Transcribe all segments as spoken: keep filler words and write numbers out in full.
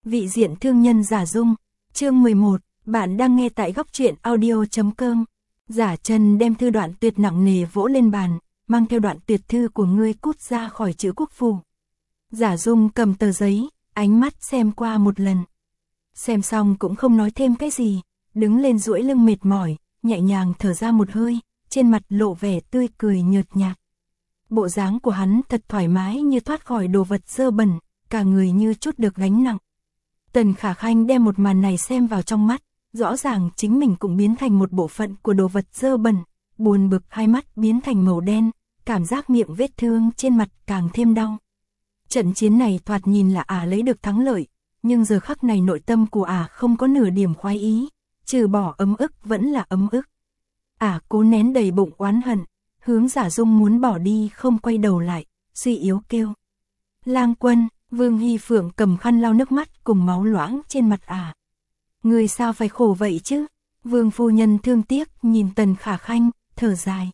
Vị diện thương nhân Giả Dung, chương mười một, bạn đang nghe tại góc truyện audio.com. Giả Chân đem thư đoạn tuyệt nặng nề vỗ lên bàn, mang theo đoạn tuyệt thư của ngươi cút ra khỏi chữ quốc phủ. Giả Dung cầm tờ giấy, ánh mắt xem qua một lần. Xem xong cũng không nói thêm cái gì, đứng lên duỗi lưng mệt mỏi, nhẹ nhàng thở ra một hơi, trên mặt lộ vẻ tươi cười nhợt nhạt. Bộ dáng của hắn thật thoải mái như thoát khỏi đồ vật dơ bẩn, cả người như chút được gánh nặng. Tần Khả Khanh đem một màn này xem vào trong mắt, rõ ràng chính mình cũng biến thành một bộ phận của đồ vật dơ bẩn, buồn bực hai mắt biến thành màu đen, cảm giác miệng vết thương trên mặt càng thêm đau. Trận chiến này thoạt nhìn là ả lấy được thắng lợi, nhưng giờ khắc này nội tâm của ả không có nửa điểm khoái ý, trừ bỏ ấm ức vẫn là ấm ức. Ả cố nén đầy bụng oán hận, hướng Giả Dung muốn bỏ đi không quay đầu lại, suy yếu kêu. Lang Quân, Vương Hy Phượng cầm khăn lau nước mắt cùng máu loãng trên mặt ả. Người sao phải khổ vậy chứ? Vương phu nhân thương tiếc nhìn Tần Khả Khanh, thở dài.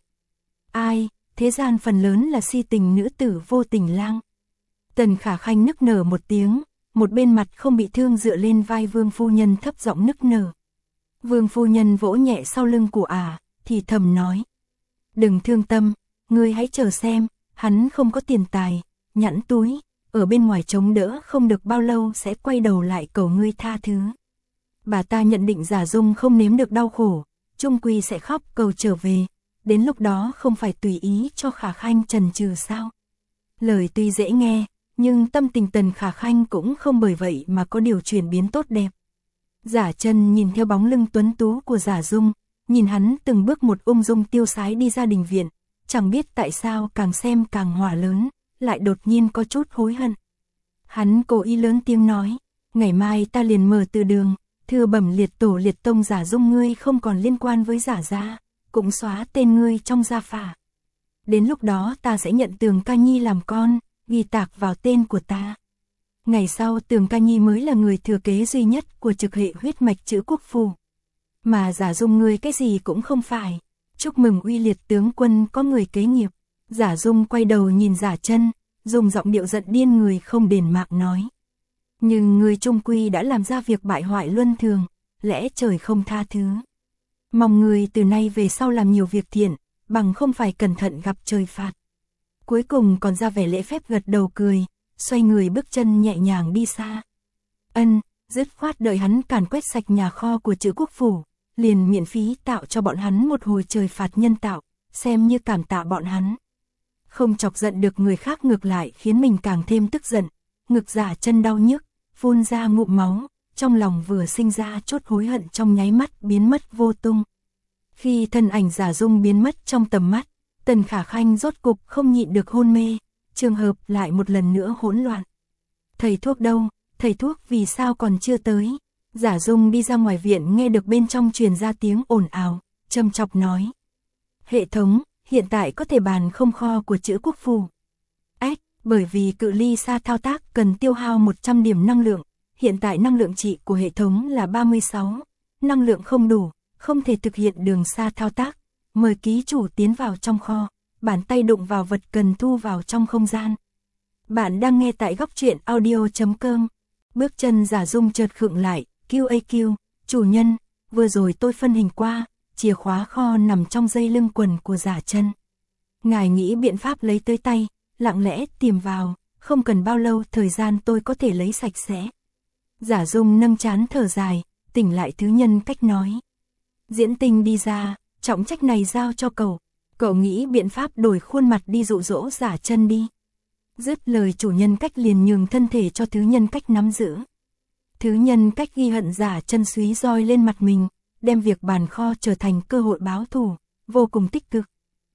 Ai, thế gian phần lớn là si tình nữ tử vô tình lang. Tần Khả Khanh nức nở một tiếng, một bên mặt không bị thương dựa lên vai Vương phu nhân thấp giọng nức nở. Vương phu nhân vỗ nhẹ sau lưng của ả, thì thầm nói. Đừng thương tâm, ngươi hãy chờ xem, hắn không có tiền tài, nhẵn túi, ở bên ngoài chống đỡ không được bao lâu sẽ quay đầu lại cầu ngươi tha thứ. Bà ta nhận định Giả Dung không nếm được đau khổ, chung quy sẽ khóc cầu trở về, đến lúc đó không phải tùy ý cho Khả Khanh chần chừ sao. Lời tuy dễ nghe, nhưng tâm tình Tần Khả Khanh cũng không bởi vậy mà có điều chuyển biến tốt đẹp. Giả Chân nhìn theo bóng lưng tuấn tú của Giả Dung, nhìn hắn từng bước một ung dung tiêu sái đi ra đình viện, chẳng biết tại sao càng xem càng hỏa lớn, lại đột nhiên có chút hối hận. Hắn cố ý lớn tiếng nói, ngày mai ta liền mở từ đường, thưa bẩm liệt tổ liệt tông Giả Dung ngươi không còn liên quan với Giả gia, cũng xóa tên ngươi trong gia phả. Đến lúc đó ta sẽ nhận Tường Ca Nhi làm con, ghi tạc vào tên của ta. Ngày sau Tường Ca Nhi mới là người thừa kế duy nhất của trực hệ huyết mạch chữ quốc phủ. Mà Giả Dung ngươi cái gì cũng không phải. Chúc mừng uy liệt tướng quân có người kế nghiệp. Giả Dung quay đầu nhìn Giả Chân, dùng giọng điệu giận điên người không đền mạng nói. Nhưng người trung quy đã làm ra việc bại hoại luân thường, lẽ trời không tha thứ. Mong người từ nay về sau làm nhiều việc thiện, bằng không phải cẩn thận gặp trời phạt. Cuối cùng còn ra vẻ lễ phép gật đầu cười, xoay người bước chân nhẹ nhàng đi xa. Ân, dứt khoát đợi hắn càn quét sạch nhà kho của chữ quốc phủ, liền miễn phí tạo cho bọn hắn một hồi trời phạt nhân tạo, xem như cảm tạ bọn hắn. Không chọc giận được người khác ngược lại khiến mình càng thêm tức giận, ngực Giả Chân đau nhức, phun ra ngụm máu, trong lòng vừa sinh ra chút hối hận trong nháy mắt biến mất vô tung. Khi thân ảnh Giả Dung biến mất trong tầm mắt, Tần Khả Khanh rốt cục không nhịn được hôn mê, trường hợp lại một lần nữa hỗn loạn. Thầy thuốc đâu, thầy thuốc vì sao còn chưa tới? Giả Dung đi ra ngoài viện nghe được bên trong truyền ra tiếng ồn ào, châm chọc nói. Hệ thống, hiện tại có thể bàn không kho của chữ quốc phủ. Ách, bởi vì cự ly xa thao tác cần tiêu hao một trăm điểm năng lượng, hiện tại năng lượng trị của hệ thống là ba mươi sáu, năng lượng không đủ, không thể thực hiện đường xa thao tác. Mời ký chủ tiến vào trong kho, bàn tay đụng vào vật cần thu vào trong không gian. Bạn đang nghe tại góc truyện audio.com. Bước chân Giả Dung chợt khựng lại, Q A Q, chủ nhân, vừa rồi tôi phân hình qua, chìa khóa kho nằm trong dây lưng quần của Giả Chân. Ngài nghĩ biện pháp lấy tới tay, lặng lẽ tìm vào, không cần bao lâu thời gian tôi có thể lấy sạch sẽ. Giả Dung nâng trán thở dài, tỉnh lại thứ nhân cách nói. Diễn Tinh đi ra, trọng trách này giao cho cậu, cậu nghĩ biện pháp đổi khuôn mặt đi dụ dỗ Giả Chân đi. Dứt lời chủ nhân cách liền nhường thân thể cho thứ nhân cách nắm giữ. Thứ nhân cách ghi hận Giả Chân súy roi lên mặt mình, đem việc bàn kho trở thành cơ hội báo thù, vô cùng tích cực.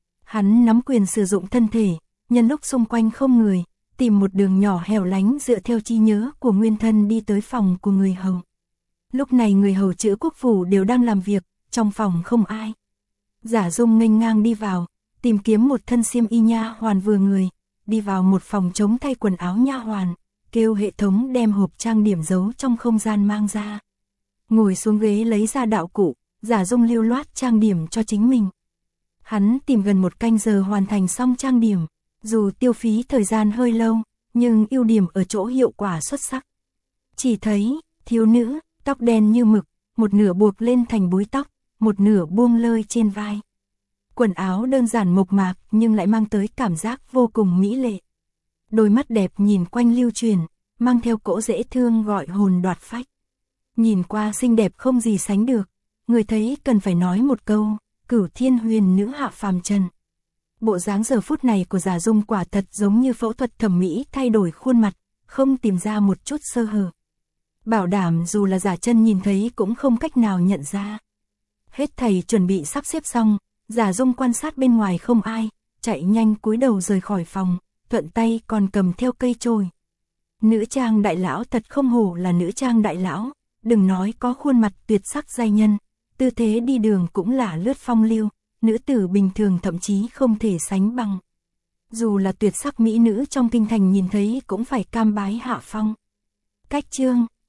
Hắn nắm quyền sử dụng thân thể, nhân lúc xung quanh không người, tìm một đường nhỏ hẻo lánh dựa theo trí nhớ của nguyên thân đi tới phòng của người hầu. Lúc này người hầu chữ quốc phủ đều đang làm việc, trong phòng không ai. Giả Dung nghênh ngang đi vào, tìm kiếm một thân xiêm y nha hoàn vừa người, đi vào một phòng trống thay quần áo nha hoàn, kêu hệ thống đem hộp trang điểm giấu trong không gian mang ra. Ngồi xuống ghế lấy ra đạo cụ, Giả Dung lưu loát trang điểm cho chính mình. Hắn tìm gần một canh giờ hoàn thành xong trang điểm, dù tiêu phí thời gian hơi lâu, nhưng ưu điểm ở chỗ hiệu quả xuất sắc. Chỉ thấy, thiếu nữ, tóc đen như mực, một nửa buộc lên thành búi tóc, một nửa buông lơi trên vai. Quần áo đơn giản mộc mạc nhưng lại mang tới cảm giác vô cùng mỹ lệ. Đôi mắt đẹp nhìn quanh lưu truyền, mang theo cỗ dễ thương gọi hồn đoạt phách. Nhìn qua xinh đẹp không gì sánh được, người thấy cần phải nói một câu, cửu thiên huyền nữ hạ phàm trần. Bộ dáng giờ phút này của Giả Dung quả thật giống như phẫu thuật thẩm mỹ thay đổi khuôn mặt, không tìm ra một chút sơ hở. Bảo đảm dù là Giả Chân nhìn thấy cũng không cách nào nhận ra. Hết thầy chuẩn bị sắp xếp xong, Giả Dung quan sát bên ngoài không ai, chạy nhanh cúi đầu rời khỏi phòng, thuận tay còn cầm theo cây chổi. Nữ trang đại lão thật không hổ là nữ trang đại lão, đừng nói có khuôn mặt tuyệt sắc giai nhân, tư thế đi đường cũng là lướt phong lưu, nữ tử bình thường thậm chí không thể sánh bằng. Dù là tuyệt sắc mỹ nữ trong kinh thành nhìn thấy cũng phải cam bái hạ phong. Cách chương